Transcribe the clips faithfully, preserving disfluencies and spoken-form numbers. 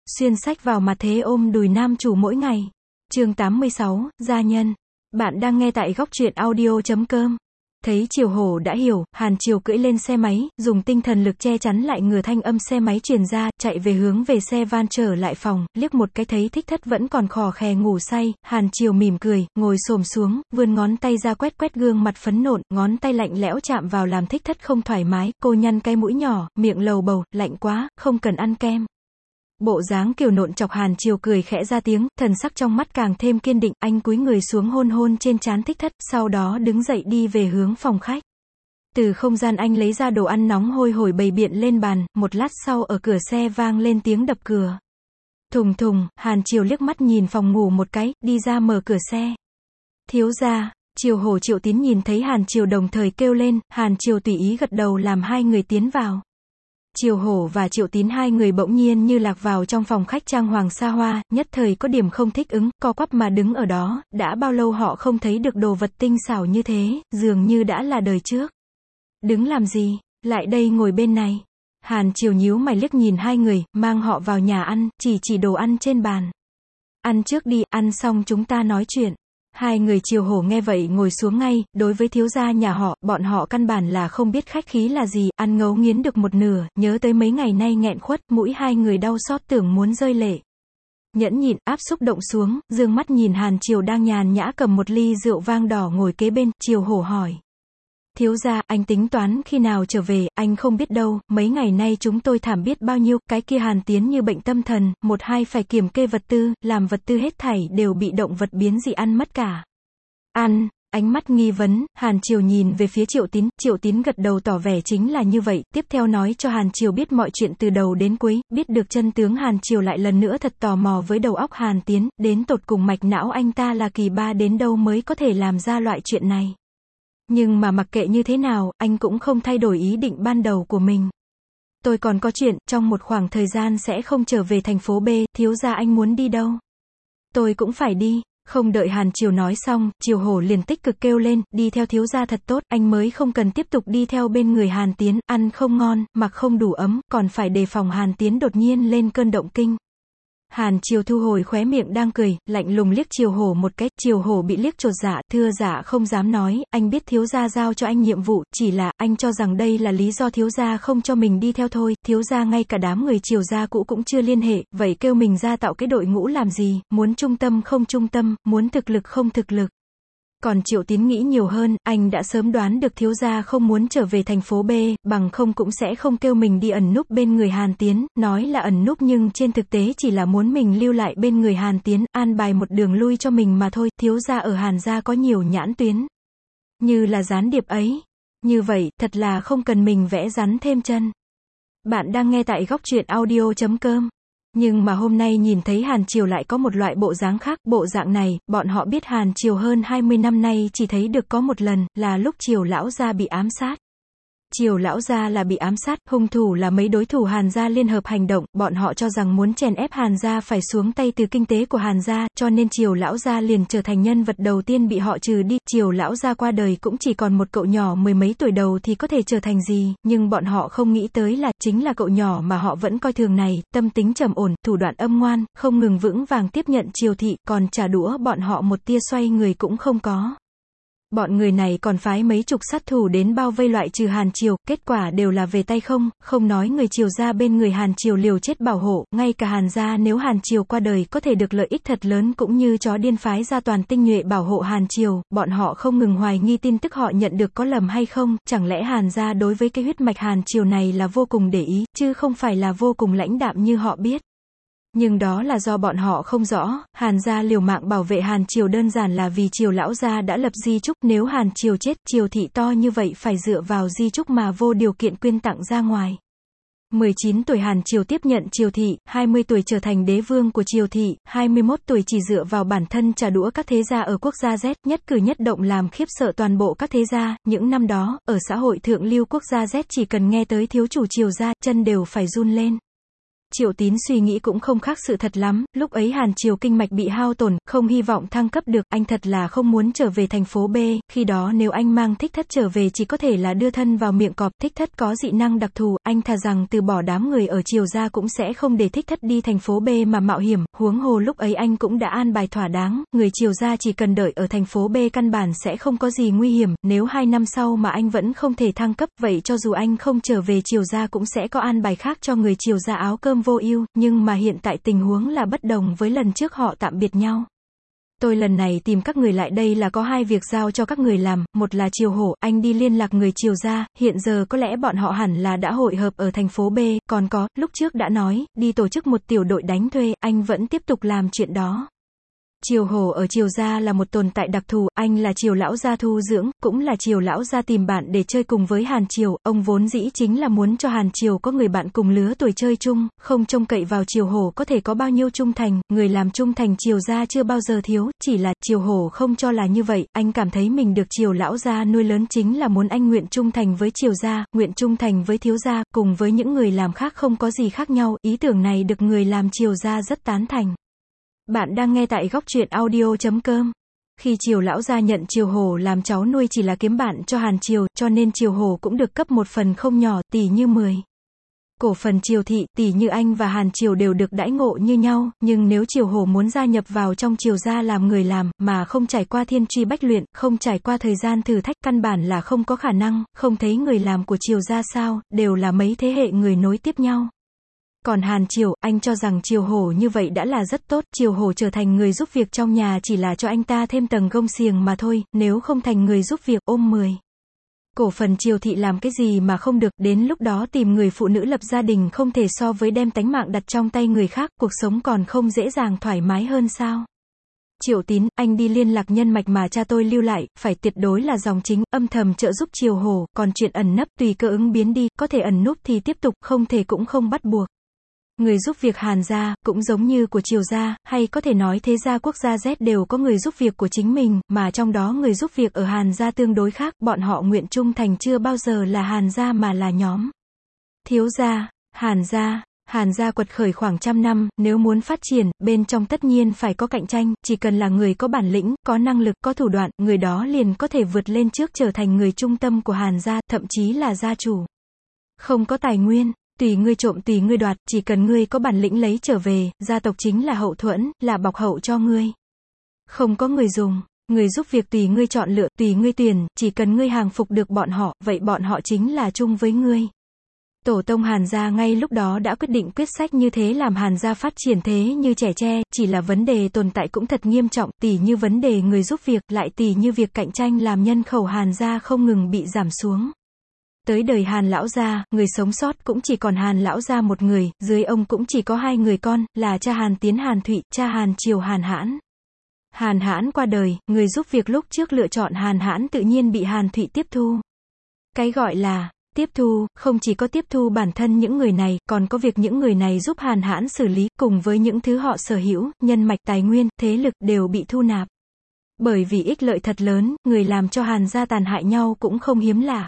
Xuyên sách vào mặt thế ôm đùi nam chủ mỗi ngày. Chương tám mươi sáu, gia nhân. Bạn đang nghe tại góc truyện audio chấm com. Thấy Triều Hổ đã hiểu, Hàn Triều cưỡi lên xe máy, dùng tinh thần lực che chắn lại ngừa thanh âm xe máy truyền ra, chạy về hướng về xe van trở lại phòng, liếc một cái thấy Thích Thất vẫn còn khò khè ngủ say, Hàn Triều mỉm cười, ngồi xổm xuống, vươn ngón tay ra quét quét gương mặt phấn nộn, ngón tay lạnh lẽo chạm vào làm Thích Thất không thoải mái, cô nhăn cái mũi nhỏ, miệng lầu bầu, lạnh quá, không cần ăn kem. Bộ dáng kiều nộn chọc Hàn Triều cười khẽ ra tiếng, thần sắc trong mắt càng thêm kiên định, anh cúi người xuống hôn hôn trên trán Thích Thất, sau đó đứng dậy đi về hướng phòng khách. Từ không gian anh lấy ra đồ ăn nóng hôi hổi bày biện lên bàn, một lát sau ở cửa xe vang lên tiếng đập cửa. Thùng thùng, Hàn Triều liếc mắt nhìn phòng ngủ một cái, đi ra mở cửa xe. Thiếu gia. Triều Hổ Triệu Tín nhìn thấy Hàn Triều đồng thời kêu lên, Hàn Triều tùy ý gật đầu làm hai người tiến vào. Triều Hổ và Triệu Tín hai người bỗng nhiên như lạc vào trong phòng khách trang hoàng xa hoa, nhất thời có điểm không thích ứng, co quắp mà đứng ở đó, đã bao lâu họ không thấy được đồ vật tinh xảo như thế, dường như đã là đời trước. Đứng làm gì, lại đây ngồi bên này. Hàn Triều nhíu mày liếc nhìn hai người, mang họ vào nhà ăn, chỉ chỉ đồ ăn trên bàn. Ăn trước đi, ăn xong chúng ta nói chuyện. Hai người Triều Hổ nghe vậy ngồi xuống ngay, đối với thiếu gia nhà họ, bọn họ căn bản là không biết khách khí là gì, ăn ngấu nghiến được một nửa, nhớ tới mấy ngày nay nghẹn khuất, mũi hai người đau xót tưởng muốn rơi lệ. Nhẫn nhịn, áp xúc động xuống, dương mắt nhìn Hàn Triều đang nhàn nhã cầm một ly rượu vang đỏ ngồi kế bên, Triều Hổ hỏi. Thiếu gia, anh tính toán khi nào trở về, anh không biết đâu, mấy ngày nay chúng tôi thảm biết bao nhiêu, cái kia Hàn Tiến như bệnh tâm thần, một hai phải kiểm kê vật tư, làm vật tư hết thảy đều bị động vật biến dị ăn mất cả. Ăn, ánh mắt nghi vấn, Hàn Triều nhìn về phía Triệu Tín, Triệu Tín gật đầu tỏ vẻ chính là như vậy, tiếp theo nói cho Hàn Triều biết mọi chuyện từ đầu đến cuối, biết được chân tướng. Hàn Triều lại lần nữa thật tò mò với đầu óc Hàn Tiến, đến tột cùng mạch não anh ta là kỳ ba đến đâu mới có thể làm ra loại chuyện này. Nhưng mà mặc kệ như thế nào, anh cũng không thay đổi ý định ban đầu của mình. Tôi còn có chuyện, trong một khoảng thời gian sẽ không trở về thành phố B, thiếu gia anh muốn đi đâu? Tôi cũng phải đi. Không đợi Hàn Triều nói xong, Triều Hổ liền tích cực kêu lên, đi theo thiếu gia thật tốt, anh mới không cần tiếp tục đi theo bên người Hàn Tiến, ăn không ngon, mặc không đủ ấm, còn phải đề phòng Hàn Tiến đột nhiên lên cơn động kinh. Hàn Triều thu hồi khóe miệng đang cười, lạnh lùng liếc Triều Hổ một cái, Triều Hổ bị liếc chột dạ, thưa dạ không dám nói, anh biết thiếu gia giao cho anh nhiệm vụ, chỉ là, anh cho rằng đây là lý do thiếu gia không cho mình đi theo thôi, thiếu gia ngay cả đám người Triều gia cũ cũng chưa liên hệ, vậy kêu mình ra tạo cái đội ngũ làm gì, muốn trung tâm không trung tâm, muốn thực lực không thực lực. Còn Triệu Tín nghĩ nhiều hơn, anh đã sớm đoán được thiếu gia không muốn trở về thành phố B, bằng không cũng sẽ không kêu mình đi ẩn núp bên người Hàn Tiến, nói là ẩn núp nhưng trên thực tế chỉ là muốn mình lưu lại bên người Hàn Tiến, an bài một đường lui cho mình mà thôi, thiếu gia ở Hàn gia có nhiều nhãn tuyến. Như là gián điệp ấy. Như vậy, thật là không cần mình vẽ rắn thêm chân. Bạn đang nghe tại góc truyện audio chấm com. Nhưng mà hôm nay nhìn thấy Hàn Triều lại có một loại bộ dáng khác, bộ dạng này, bọn họ biết Hàn Triều hơn hai mươi năm nay chỉ thấy được có một lần, là lúc Triều lão gia bị ám sát. Triều lão gia là bị ám sát, hung thủ là mấy đối thủ Hàn gia liên hợp hành động, bọn họ cho rằng muốn chèn ép Hàn gia phải xuống tay từ kinh tế của Hàn gia, cho nên Triều lão gia liền trở thành nhân vật đầu tiên bị họ trừ đi. Triều lão gia qua đời cũng chỉ còn một cậu nhỏ mười mấy tuổi đầu thì có thể trở thành gì, nhưng bọn họ không nghĩ tới là, chính là cậu nhỏ mà họ vẫn coi thường này, tâm tính trầm ổn, thủ đoạn âm ngoan, không ngừng vững vàng tiếp nhận Triều thị, còn trả đũa bọn họ một tia xoay người cũng không có. Bọn người này còn phái mấy chục sát thủ đến bao vây loại trừ Hàn Triều, kết quả đều là về tay không, không nói người Triều gia bên người Hàn Triều liều chết bảo hộ, ngay cả Hàn gia nếu Hàn Triều qua đời có thể được lợi ích thật lớn cũng như chó điên phái ra toàn tinh nhuệ bảo hộ Hàn Triều, bọn họ không ngừng hoài nghi tin tức họ nhận được có lầm hay không, chẳng lẽ Hàn gia đối với cái huyết mạch Hàn Triều này là vô cùng để ý, chứ không phải là vô cùng lãnh đạm như họ biết. Nhưng đó là do bọn họ không rõ, Hàn gia liều mạng bảo vệ Hàn Triều đơn giản là vì Triều lão gia đã lập di chúc, nếu Hàn Triều chết, Triều thị to như vậy phải dựa vào di chúc mà vô điều kiện quyên tặng ra ngoài. mười chín tuổi Hàn Triều tiếp nhận Triều thị, hai mươi tuổi trở thành đế vương của Triều thị, hai mươi mốt tuổi chỉ dựa vào bản thân trả đũa các thế gia ở quốc gia Z, nhất cử nhất động làm khiếp sợ toàn bộ các thế gia, những năm đó, ở xã hội thượng lưu quốc gia Z chỉ cần nghe tới thiếu chủ Triều gia, chân đều phải run lên. Triệu Tín suy nghĩ cũng không khác sự thật lắm, lúc ấy Hàn Triều kinh mạch bị hao tổn, không hy vọng thăng cấp được, anh thật là không muốn trở về thành phố B, khi đó nếu anh mang Thích Thất trở về chỉ có thể là đưa thân vào miệng cọp, Thích Thất có dị năng đặc thù, anh thà rằng từ bỏ đám người ở Triều gia cũng sẽ không để Thích Thất đi thành phố B mà mạo hiểm, huống hồ lúc ấy anh cũng đã an bài thỏa đáng, người Triều gia chỉ cần đợi ở thành phố B căn bản sẽ không có gì nguy hiểm, nếu hai năm sau mà anh vẫn không thể thăng cấp, vậy cho dù anh không trở về Triều gia cũng sẽ có an bài khác cho người Triều gia áo cơm vô ưu, nhưng mà hiện tại tình huống là bất đồng với lần trước họ tạm biệt nhau. Tôi lần này tìm các người lại đây là có hai việc giao cho các người làm, một là Triều Hổ, anh đi liên lạc người Triều gia, hiện giờ có lẽ bọn họ hẳn là đã hội hợp ở thành phố B, còn có, lúc trước đã nói, đi tổ chức một tiểu đội đánh thuê, anh vẫn tiếp tục làm chuyện đó. Triều Hổ ở Triều gia là một tồn tại đặc thù, anh là Triều lão gia thu dưỡng, cũng là Triều lão gia tìm bạn để chơi cùng với Hàn Triều, ông vốn dĩ chính là muốn cho Hàn Triều có người bạn cùng lứa tuổi chơi chung, không trông cậy vào Triều Hổ có thể có bao nhiêu trung thành, người làm trung thành Triều gia chưa bao giờ thiếu, chỉ là Triều Hổ không cho là như vậy, anh cảm thấy mình được Triều lão gia nuôi lớn chính là muốn anh nguyện trung thành với Triều gia, nguyện trung thành với thiếu gia, cùng với những người làm khác không có gì khác nhau, ý tưởng này được người làm Triều gia rất tán thành. Bạn đang nghe tại góc truyện audio chấm com. Khi Triều lão gia nhận Triều Hổ làm cháu nuôi chỉ là kiếm bạn cho Hàn Triều, cho nên Triều Hổ cũng được cấp một phần không nhỏ, tỷ như mười. Cổ phần Triều thị, tỷ như anh và Hàn Triều đều được đãi ngộ như nhau, nhưng nếu Triều Hổ muốn gia nhập vào trong Triều gia làm người làm, mà không trải qua thiên truy bách luyện, không trải qua thời gian thử thách, căn bản là không có khả năng, không thấy người làm của Triều gia sao, đều là mấy thế hệ người nối tiếp nhau. Còn Hàn Triều, anh cho rằng Triều Hổ như vậy đã là rất tốt, Triều Hổ trở thành người giúp việc trong nhà chỉ là cho anh ta thêm tầng gông xiềng mà thôi, nếu không thành người giúp việc, ôm mười. Cổ phần Triều thị làm cái gì mà không được, đến lúc đó tìm người phụ nữ lập gia đình không thể so với đem tánh mạng đặt trong tay người khác, cuộc sống còn không dễ dàng thoải mái hơn sao? Triệu Tín, anh đi liên lạc nhân mạch mà cha tôi lưu lại, phải tuyệt đối là dòng chính, âm thầm trợ giúp Triều Hổ, còn chuyện ẩn nấp tùy cơ ứng biến đi, có thể ẩn núp thì tiếp tục, không thể cũng không bắt buộc. Người giúp việc Hàn gia, cũng giống như của Triều gia, hay có thể nói thế gia quốc gia Z đều có người giúp việc của chính mình, mà trong đó người giúp việc ở Hàn gia tương đối khác, bọn họ nguyện trung thành chưa bao giờ là Hàn gia mà là nhóm. Thiếu gia, Hàn gia, Hàn gia quật khởi khoảng trăm năm, nếu muốn phát triển, bên trong tất nhiên phải có cạnh tranh, chỉ cần là người có bản lĩnh, có năng lực, có thủ đoạn, người đó liền có thể vượt lên trước trở thành người trung tâm của Hàn gia, thậm chí là gia chủ. Không có tài nguyên, tùy ngươi trộm tùy ngươi đoạt, chỉ cần ngươi có bản lĩnh lấy trở về, gia tộc chính là hậu thuẫn, là bọc hậu cho ngươi. Không có người dùng, người giúp việc tùy ngươi chọn lựa, tùy ngươi tuyển, chỉ cần ngươi hàng phục được bọn họ, vậy bọn họ chính là chung với ngươi. Tổ tông Hàn gia ngay lúc đó đã quyết định quyết sách như thế làm Hàn gia phát triển thế như trẻ tre, chỉ là vấn đề tồn tại cũng thật nghiêm trọng, tỉ như vấn đề người giúp việc, lại tỉ như việc cạnh tranh làm nhân khẩu Hàn gia không ngừng bị giảm xuống. Tới đời Hàn lão gia, người sống sót cũng chỉ còn Hàn lão gia một người, dưới ông cũng chỉ có hai người con, là cha Hàn Tiến Hàn Thụy, cha Hàn Triều Hàn Hãn. Hàn Hãn qua đời, người giúp việc lúc trước lựa chọn Hàn Hãn tự nhiên bị Hàn Thụy tiếp thu. Cái gọi là tiếp thu, không chỉ có tiếp thu bản thân những người này, còn có việc những người này giúp Hàn Hãn xử lý, cùng với những thứ họ sở hữu, nhân mạch, tài nguyên, thế lực đều bị thu nạp. Bởi vì ích lợi thật lớn, người làm cho Hàn gia tàn hại nhau cũng không hiếm lạ.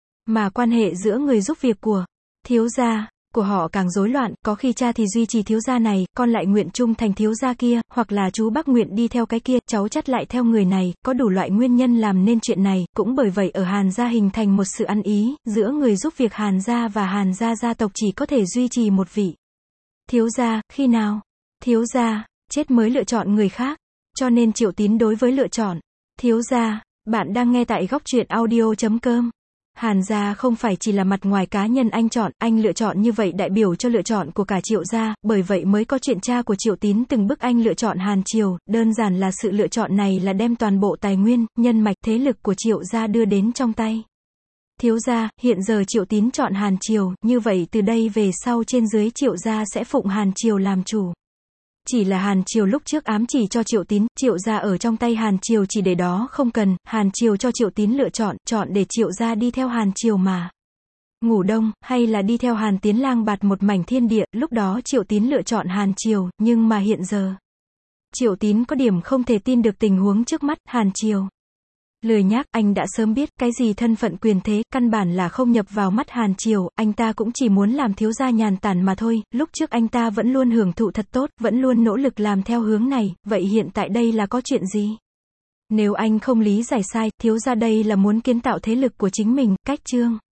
Mà quan hệ giữa người giúp việc của thiếu gia của họ càng rối loạn, có khi cha thì duy trì thiếu gia này, con lại nguyện trung thành thiếu gia kia, hoặc là chú bác nguyện đi theo cái kia, cháu chắt lại theo người này, có đủ loại nguyên nhân làm nên chuyện này, cũng bởi vậy ở Hàn gia hình thành một sự ăn ý, giữa người giúp việc Hàn gia và Hàn gia gia tộc chỉ có thể duy trì một vị thiếu gia, khi nào thiếu gia chết mới lựa chọn người khác, cho nên Triệu Tín đối với lựa chọn thiếu gia, bạn đang nghe tại góc truyện audio chấm com. Hàn gia không phải chỉ là mặt ngoài cá nhân anh chọn, anh lựa chọn như vậy đại biểu cho lựa chọn của cả Triệu gia, bởi vậy mới có chuyện cha của Triệu Tín từng bức anh lựa chọn Hàn Triều, đơn giản là sự lựa chọn này là đem toàn bộ tài nguyên, nhân mạch, thế lực của Triệu gia đưa đến trong tay thiếu gia, hiện giờ Triệu Tín chọn Hàn Triều, như vậy từ đây về sau trên dưới Triệu gia sẽ phụng Hàn Triều làm chủ. Chỉ là Hàn Triều lúc trước ám chỉ cho Triệu Tín, Triệu gia ở trong tay Hàn Triều chỉ để đó không cần, Hàn Triều cho Triệu Tín lựa chọn, chọn để Triệu gia đi theo Hàn Triều mà ngủ đông, hay là đi theo Hàn Tiến lang bạt một mảnh thiên địa, lúc đó Triệu Tín lựa chọn Hàn Triều, nhưng mà hiện giờ Triệu Tín có điểm không thể tin được tình huống trước mắt, Hàn Triều Lười nhác, anh đã sớm biết, cái gì thân phận quyền thế, căn bản là không nhập vào mắt Hàn Triều, anh ta cũng chỉ muốn làm thiếu gia nhàn tản mà thôi, lúc trước anh ta vẫn luôn hưởng thụ thật tốt, vẫn luôn nỗ lực làm theo hướng này, vậy hiện tại đây là có chuyện gì? Nếu anh không lý giải sai, thiếu gia đây là muốn kiến tạo thế lực của chính mình, cách chương.